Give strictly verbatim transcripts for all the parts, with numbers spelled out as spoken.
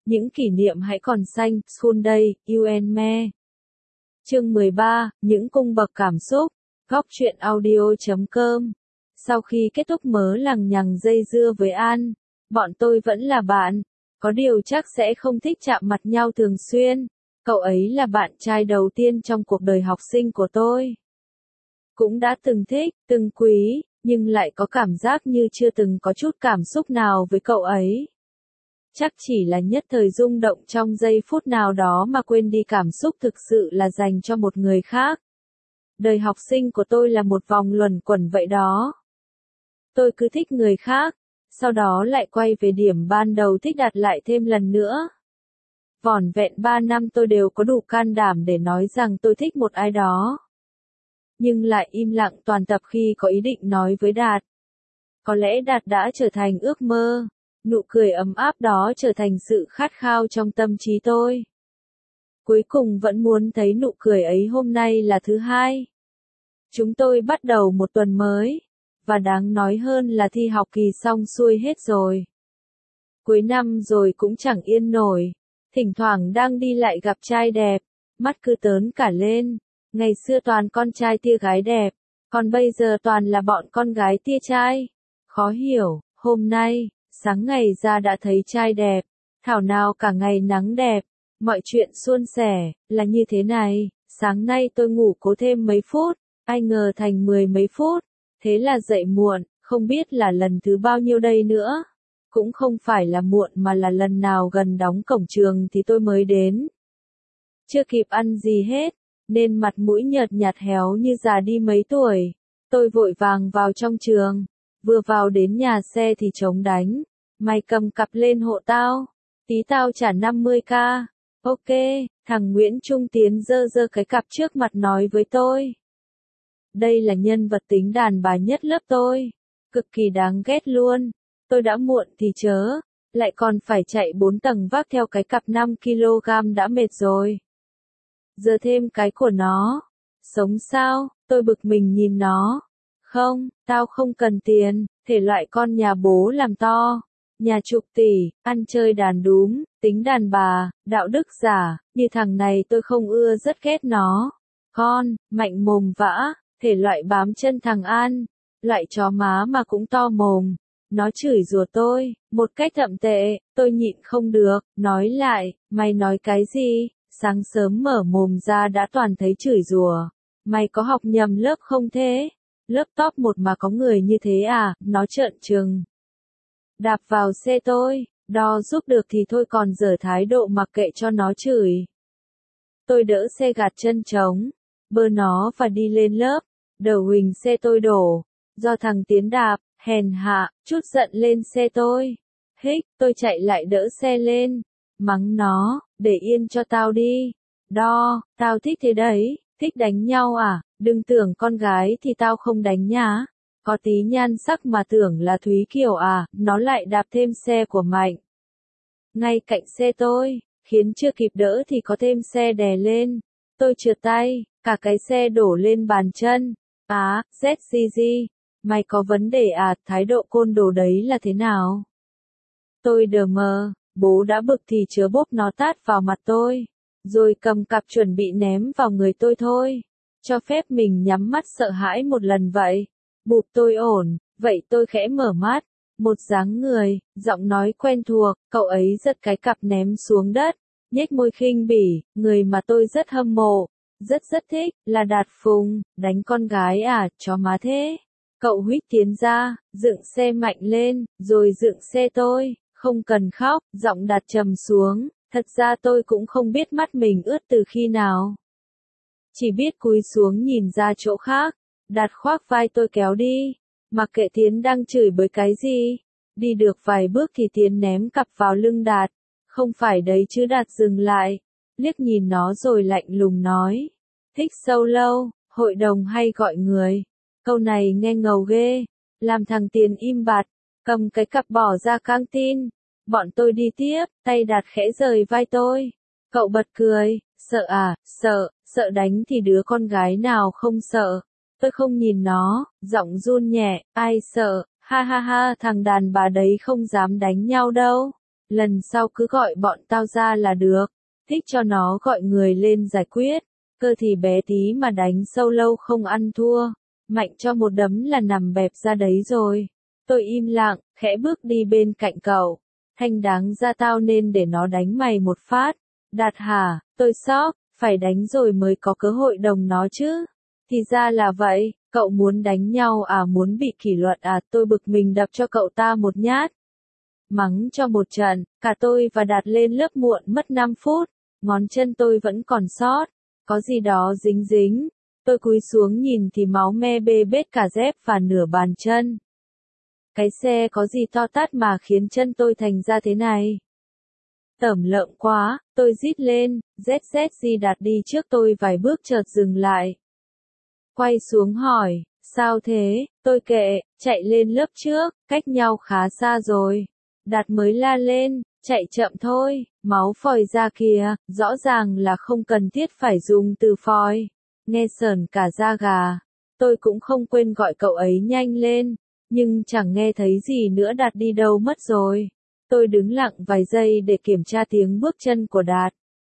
những kỷ niệm hãy còn xanh, School Day, You and Me. Chương mười ba, những cung bậc cảm xúc, góc truyện audio chấm com. Sau khi kết thúc mớ lằng nhằng dây dưa với An, bọn tôi vẫn là bạn, có điều chắc sẽ không thích chạm mặt nhau thường xuyên. Cậu ấy là bạn trai đầu tiên trong cuộc đời học sinh của tôi. Cũng đã từng thích, từng quý, nhưng lại có cảm giác như chưa từng có chút cảm xúc nào với cậu ấy. Chắc chỉ là nhất thời rung động trong giây phút nào đó mà quên đi cảm xúc thực sự là dành cho một người khác. Đời học sinh của tôi là một vòng luẩn quẩn vậy đó. Tôi cứ thích người khác, sau đó lại quay về điểm ban đầu thích đặt lại thêm lần nữa. Vỏn vẹn ba năm tôi đều có đủ can đảm để nói rằng tôi thích một ai đó. Nhưng lại im lặng toàn tập khi có ý định nói với Đạt. Có lẽ Đạt đã trở thành ước mơ, nụ cười ấm áp đó trở thành sự khát khao trong tâm trí tôi. Cuối cùng vẫn muốn thấy nụ cười ấy hôm nay là thứ hai. Chúng tôi bắt đầu một tuần mới, và đáng nói hơn là thi học kỳ xong xuôi hết rồi. Cuối năm rồi cũng chẳng yên nổi, thỉnh thoảng đang đi lại gặp trai đẹp, mắt cứ tớn cả lên. Ngày xưa toàn con trai tia gái đẹp, còn bây giờ toàn là bọn con gái tia trai. Khó hiểu, hôm nay, sáng ngày ra đã thấy trai đẹp, thảo nào cả ngày nắng đẹp, mọi chuyện suôn sẻ, là như thế này. Sáng nay tôi ngủ cố thêm mấy phút, ai ngờ thành mười mấy phút, thế là dậy muộn, không biết là lần thứ bao nhiêu đây nữa. Cũng không phải là muộn mà là lần nào gần đóng cổng trường thì tôi mới đến. Chưa kịp ăn gì hết, nên mặt mũi nhợt nhạt héo như già đi mấy tuổi. Tôi vội vàng vào trong trường, vừa vào đến nhà xe thì trống đánh. Mày cầm cặp lên hộ tao, tí tao trả năm mươi k. Ok, thằng Nguyễn Trung Tiến giơ giơ cái cặp trước mặt nói với tôi. Đây là nhân vật tính đàn bà nhất lớp tôi, cực kỳ đáng ghét luôn. Tôi đã muộn thì chớ, lại còn phải chạy bốn tầng vác theo cái cặp năm ki lô gam đã mệt rồi. Giờ thêm cái của nó. Sống sao? Tôi bực mình nhìn nó. Không, tao không cần tiền, thể loại con nhà bố làm to. Nhà chục tỷ, ăn chơi đàn đúm, tính đàn bà, đạo đức giả, như thằng này tôi không ưa rất ghét nó. Con, mạnh mồm vã, thể loại bám chân thằng An, loại chó má mà cũng to mồm. Nó chửi rủa tôi, một cách thậm tệ, tôi nhịn không được, nói lại, mày nói cái gì? Sáng sớm mở mồm ra đã toàn thấy chửi rủa. Mày có học nhầm lớp không thế? Lớp top một mà có người như thế à? Nó trợn trừng. Đạp vào xe tôi, đo giúp được thì thôi còn dở thái độ mặc kệ cho nó chửi. Tôi đỡ xe gạt chân trống, bơ nó và đi lên lớp. Đầu huỳnh xe tôi đổ, do thằng Tiến đạp, hèn hạ, chút giận lên xe tôi. Hích, tôi chạy lại đỡ xe lên. Mắng nó, để yên cho tao đi. Đo, tao thích thế đấy, thích đánh nhau à, đừng tưởng con gái thì tao không đánh nhá. Có tí nhan sắc mà tưởng là Thúy Kiều à, nó lại đạp thêm xe của Mạnh. Ngay cạnh xe tôi, khiến chưa kịp đỡ thì có thêm xe đè lên. Tôi trượt tay, cả cái xe đổ lên bàn chân. Á, Z G G, mày có vấn đề à, thái độ côn đồ đấy là thế nào? Tôi đờ mờ. Bố đã bực thì chớ bốp nó tát vào mặt tôi, rồi cầm cặp chuẩn bị ném vào người tôi thôi. Cho phép mình nhắm mắt sợ hãi một lần vậy. Bụp tôi ổn, vậy tôi khẽ mở mắt. Một dáng người, giọng nói quen thuộc, cậu ấy giật cái cặp ném xuống đất, nhếch môi khinh bỉ, người mà tôi rất hâm mộ, rất rất thích, là Đạt Phùng. Đánh con gái à, chó má thế. Cậu huýt tiến ra, dựng xe mạnh lên, rồi dựng xe tôi. Không cần khóc, giọng Đạt trầm xuống, thật ra tôi cũng không biết mắt mình ướt từ khi nào. Chỉ biết cúi xuống nhìn ra chỗ khác, Đạt khoác vai tôi kéo đi, mặc kệ Tiến đang chửi bới cái gì. Đi được vài bước thì Tiến ném cặp vào lưng Đạt, không phải đấy chứ. Đạt dừng lại, liếc nhìn nó rồi lạnh lùng nói. Thích solo, hội đồng hay gọi người. Câu này nghe ngầu ghê, làm thằng Tiến im bặt. Cầm cái cặp bỏ ra căng tin. Bọn tôi đi tiếp, tay Đạt khẽ rời vai tôi. Cậu bật cười, sợ à, sợ, sợ đánh thì đứa con gái nào không sợ. Tôi không nhìn nó, giọng run nhẹ, ai sợ, ha ha ha, thằng đàn bà đấy không dám đánh nhau đâu. lần sau cứ gọi bọn tao ra là được, thích cho nó gọi người lên giải quyết, cơ thì bé tí mà đánh sâu lâu không ăn thua, Mạnh cho một đấm là nằm bẹp ra đấy rồi. Tôi im lặng, khẽ bước đi bên cạnh cậu. Thanh đáng ra tao nên để nó đánh mày một phát. Đạt hả, tôi sốc, phải đánh rồi mới có cơ hội đồng nó chứ. Thì ra là vậy, cậu muốn đánh nhau à, muốn bị kỷ luật à, tôi bực mình đập cho cậu ta một nhát. Mắng cho một trận, cả tôi và Đạt lên lớp muộn mất năm phút, ngón chân tôi vẫn còn sót, có gì đó dính dính. Tôi cúi xuống nhìn thì máu me bê bết cả dép và nửa bàn chân. Cái xe có gì to tát mà khiến chân tôi thành ra thế này? Tởm lợm quá, tôi rít lên, zét zét gì Đạt đi trước tôi vài bước chợt dừng lại. Quay xuống hỏi, sao thế, tôi kệ, chạy lên lớp trước, cách nhau khá xa rồi. Đạt mới la lên, chạy chậm thôi, máu phòi ra kìa, rõ ràng là không cần thiết phải dùng từ phòi. Nghe sởn cả da gà, tôi cũng không quên gọi cậu ấy nhanh lên, nhưng chẳng nghe thấy gì nữa. Đạt đi đâu mất rồi. Tôi đứng lặng vài giây để kiểm tra tiếng bước chân của Đạt.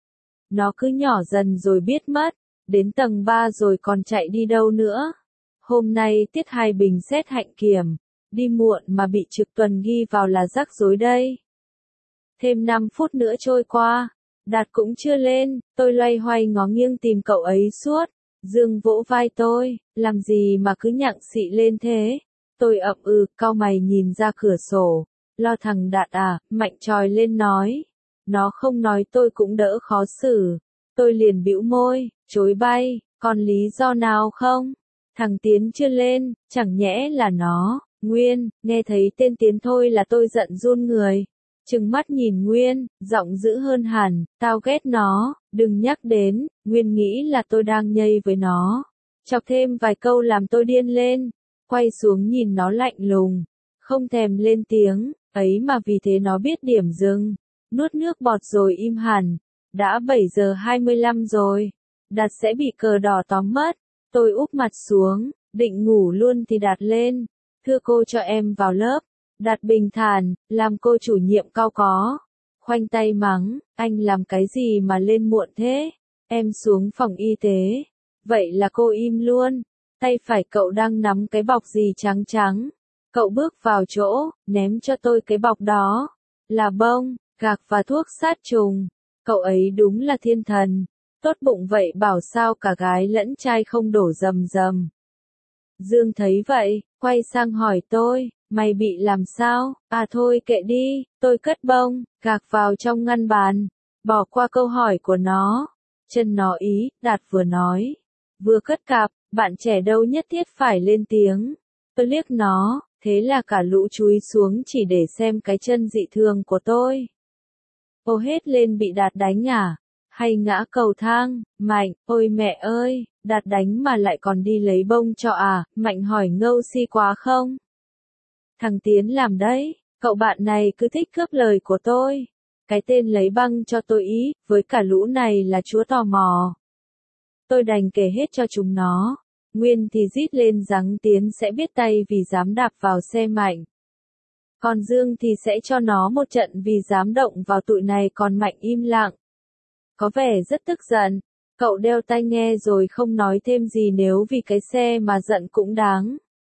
Nó cứ nhỏ dần rồi biết mất, đến tầng ba rồi còn chạy đi đâu nữa. Hôm nay tiết hai bình xét hạnh kiểm, đi muộn mà bị trực tuần ghi vào là rắc rối đây. Thêm năm phút nữa trôi qua, Đạt cũng chưa lên, tôi loay hoay ngó nghiêng tìm cậu ấy suốt. Dương vỗ vai tôi, làm gì mà cứ nhặng xị lên thế? Tôi ậm ừ, cau mày nhìn ra cửa sổ, lo thằng Đạt à, Mạnh chòi lên nói. Nó không nói tôi cũng đỡ khó xử. Tôi liền bĩu môi, chối bay, còn lý do nào không? Thằng Tiến chưa lên, chẳng nhẽ là nó. Nguyên, nghe thấy tên Tiến thôi là tôi giận run người. Trừng mắt nhìn Nguyên, giọng dữ hơn hẳn, tao ghét nó, đừng nhắc đến. Nguyên nghĩ là tôi đang nhây với nó. Chọc thêm vài câu làm tôi điên lên. Quay xuống nhìn nó lạnh lùng, không thèm lên tiếng, ấy mà vì thế nó biết điểm dừng. Nuốt nước bọt rồi im hẳn. Đã bảy giờ hai mươi lăm rồi. Đạt sẽ bị cờ đỏ tóm mất. Tôi úp mặt xuống, định ngủ luôn thì Đạt lên. Thưa cô cho em vào lớp. Đạt bình thản, làm cô chủ nhiệm cau có. Khoanh tay mắng, anh làm cái gì mà lên muộn thế? Em xuống phòng y tế. Vậy là cô im luôn. Tay phải cậu đang nắm cái bọc gì trắng trắng. Cậu bước vào chỗ, ném cho tôi cái bọc đó. Là bông, gạc và thuốc sát trùng. Cậu ấy đúng là thiên thần. Tốt bụng vậy bảo sao cả gái lẫn trai không đổ rầm rầm. Dương thấy vậy, quay sang hỏi tôi, mày bị làm sao? À thôi kệ đi, tôi cất bông, gạc vào trong ngăn bàn. Bỏ qua câu hỏi của nó. Chân nó ý, Đạt vừa nói. Vừa cất cặp, bạn trẻ đâu nhất thiết phải lên tiếng. Tôi liếc nó, thế là cả lũ chúi xuống chỉ để xem cái chân dị thường của tôi. Ô hết lên bị Đạt đánh à? Hay ngã cầu thang? Mạnh, ôi mẹ ơi, Đạt đánh mà lại còn đi lấy bông cho à? Mạnh hỏi ngâu si quá không? Thằng Tiến làm đấy, cậu bạn này cứ thích cướp lời của tôi. Cái tên lấy băng cho tôi ý, với cả lũ này là chúa tò mò. Tôi đành kể hết cho chúng nó. Nguyên thì rít lên rằng Tiến sẽ biết tay vì dám đạp vào xe Mạnh. Còn Dương thì sẽ cho nó một trận vì dám động vào tụi này, còn Mạnh im lặng. Có vẻ rất tức giận. Cậu đeo tai nghe rồi không nói thêm gì, nếu vì cái xe mà giận cũng đáng.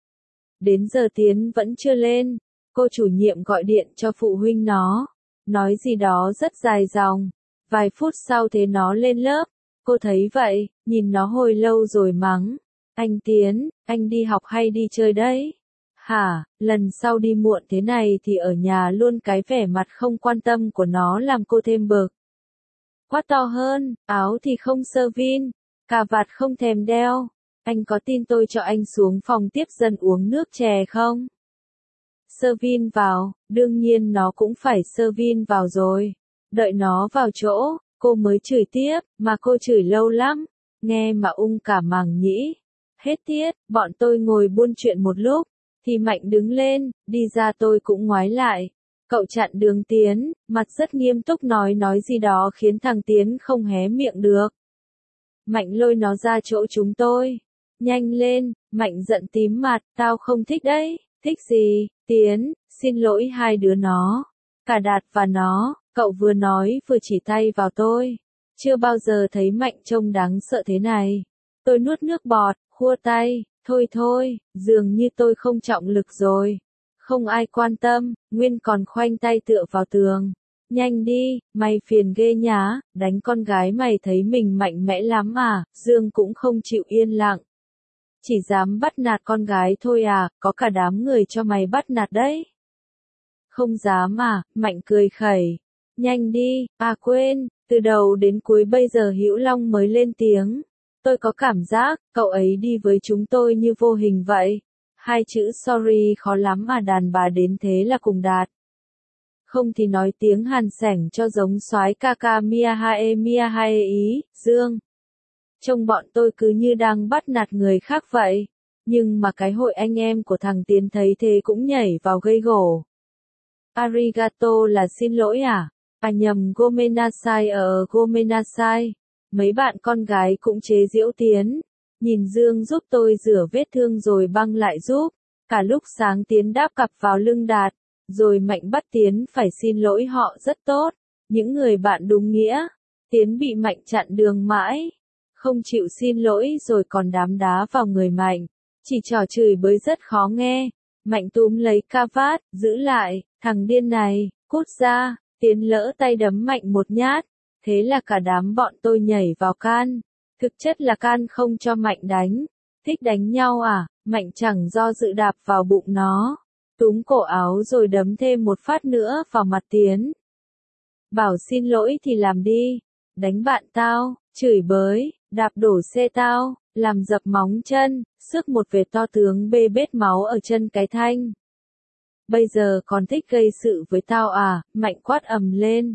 Đến giờ Tiến vẫn chưa lên. Cô chủ nhiệm gọi điện cho phụ huynh nó. Nói gì đó rất dài dòng. Vài phút sau thế nó lên lớp. Cô thấy vậy, nhìn nó hồi lâu rồi mắng. Anh Tiến, anh đi học hay đi chơi đấy? Hả, lần sau đi muộn thế này thì ở nhà luôn. Cái vẻ mặt không quan tâm của nó làm cô thêm bực. Quát to hơn, áo thì không sơ vin, cà vạt không thèm đeo. Anh có tin tôi cho anh xuống phòng tiếp dân uống nước chè không? Sơ vin vào, đương nhiên nó cũng phải sơ vin vào rồi. Đợi nó vào chỗ, cô mới chửi tiếp, mà cô chửi lâu lắm, nghe mà ung cả màng nhĩ. Hết tiết, bọn tôi ngồi buôn chuyện một lúc, thì Mạnh đứng lên, đi ra. Tôi cũng ngoái lại. Cậu chặn đường Tiến, mặt rất nghiêm túc nói nói gì đó khiến thằng Tiến không hé miệng được. Mạnh lôi nó ra chỗ chúng tôi. Nhanh lên, Mạnh giận tím mặt, tao không thích đấy. Thích gì, Tiến, xin lỗi hai đứa nó. Cả Đạt và nó, cậu vừa nói vừa chỉ tay vào tôi. Chưa bao giờ thấy Mạnh trông đáng sợ thế này. Tôi nuốt nước bọt, khua tay, thôi thôi, dường như tôi không trọng lực rồi. Không ai quan tâm, Nguyên còn khoanh tay tựa vào tường. Nhanh đi, mày phiền ghê nhá, đánh con gái mày thấy mình mạnh mẽ lắm à, Dương cũng không chịu yên lặng. Chỉ dám bắt nạt con gái thôi à, có cả đám người cho mày bắt nạt đấy. Không dám à, Mạnh cười khẩy. Nhanh đi, à quên, từ đầu đến cuối bây giờ Hữu Long mới lên tiếng. Tôi có cảm giác, cậu ấy đi với chúng tôi như vô hình vậy. Hai chữ sorry khó lắm mà đàn bà đến thế là cùng Đạt. Không thì nói tiếng Hàn sảnh cho giống soái ca ca Mia Hae Mia Hae ý, Dương. Trông bọn tôi cứ như đang bắt nạt người khác vậy. Nhưng mà cái hội anh em của thằng Tiến thấy thế cũng nhảy vào gây gổ. Arigato là xin lỗi à? À nhầm gomenasai ở gomenasai. Mấy bạn con gái cũng chế giễu Tiến. Nhìn Dương giúp tôi rửa vết thương rồi băng lại giúp. Cả lúc sáng Tiến đáp cặp vào lưng Đạt. Rồi Mạnh bắt Tiến phải xin lỗi họ rất tốt. Những người bạn đúng nghĩa. Tiến bị Mạnh chặn đường mãi. Không chịu xin lỗi rồi còn đám đá vào người Mạnh. Chỉ trò chửi bới rất khó nghe. Mạnh túm lấy ca vát, giữ lại, thằng điên này, cút ra. Tiến lỡ tay đấm Mạnh một nhát. Thế là cả đám bọn tôi nhảy vào can. Thực chất là can không cho Mạnh đánh. Thích đánh nhau à? Mạnh chẳng do dự đạp vào bụng nó. Túm cổ áo rồi đấm thêm một phát nữa vào mặt Tiến. Bảo xin lỗi thì làm đi. Đánh bạn tao, chửi bới, đạp đổ xe tao, làm dập móng chân, xước một vệt to tướng bê bết máu ở chân cái thanh. Bây giờ còn thích gây sự với tao à? Mạnh quát ầm lên.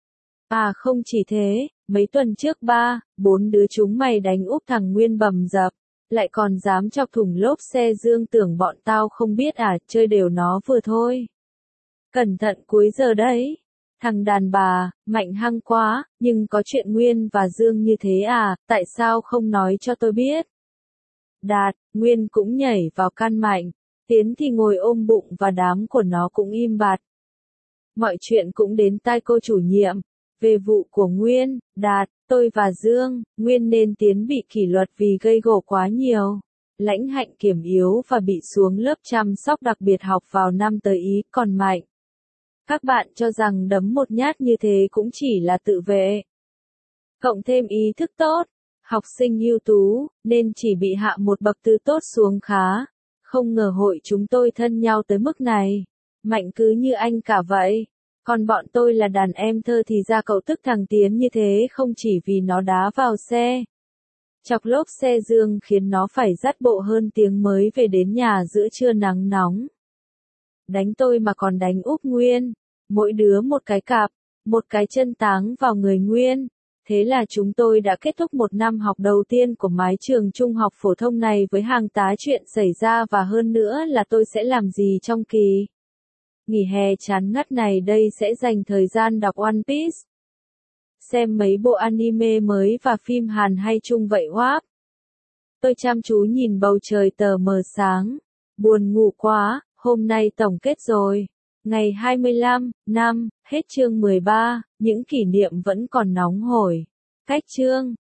À không chỉ thế, mấy tuần trước ba, bốn đứa chúng mày đánh úp thằng Nguyên bầm dập, lại còn dám chọc thủng lốp xe Dương tưởng bọn tao không biết à, chơi đều nó vừa thôi. Cẩn thận cuối giờ đấy. Thằng đàn bà, Mạnh hăng quá, nhưng có chuyện Nguyên và Dương như thế à, tại sao không nói cho tôi biết? Đạt, Nguyên cũng nhảy vào can Mạnh, Tiến thì ngồi ôm bụng và đám của nó cũng im bặt. Mọi chuyện cũng đến tai cô chủ nhiệm. Về vụ của Nguyên, Đạt, tôi và Dương, Nguyên nên Tiến bị kỷ luật vì gây gổ quá nhiều. Lãnh Hạnh kiểm yếu và bị xuống lớp chăm sóc đặc biệt học vào năm tới Ý, còn Mạnh. Các bạn cho rằng đấm một nhát như thế cũng chỉ là tự vệ. Cộng thêm ý thức tốt, học sinh ưu tú, nên chỉ bị hạ một bậc từ tốt xuống khá. Không ngờ hội chúng tôi thân nhau tới mức này. Mạnh cứ như anh cả vậy. Còn bọn tôi là đàn em thơ thì ra cậu tức thằng Tiến như thế không chỉ vì nó đá vào xe. Chọc lốp xe Dương khiến nó phải dắt bộ hơn tiếng mới về đến nhà giữa trưa nắng nóng. Đánh tôi mà còn đánh úp Nguyên. Mỗi đứa một cái cặp, một cái chân táng vào người Nguyên. Thế là chúng tôi đã kết thúc một năm học đầu tiên của mái trường trung học phổ thông này với hàng tá chuyện xảy ra và hơn nữa là tôi sẽ làm gì trong kỳ nghỉ hè chán ngắt này đây sẽ dành thời gian đọc One Piece. Xem mấy bộ anime mới và phim Hàn hay Trung vậy Wap. Tôi chăm chú nhìn bầu trời tờ mờ sáng. Buồn ngủ quá, hôm nay tổng kết rồi. Ngày hai mươi lăm, năm, hết chương mười ba, những kỷ niệm vẫn còn nóng hổi. Cách chương.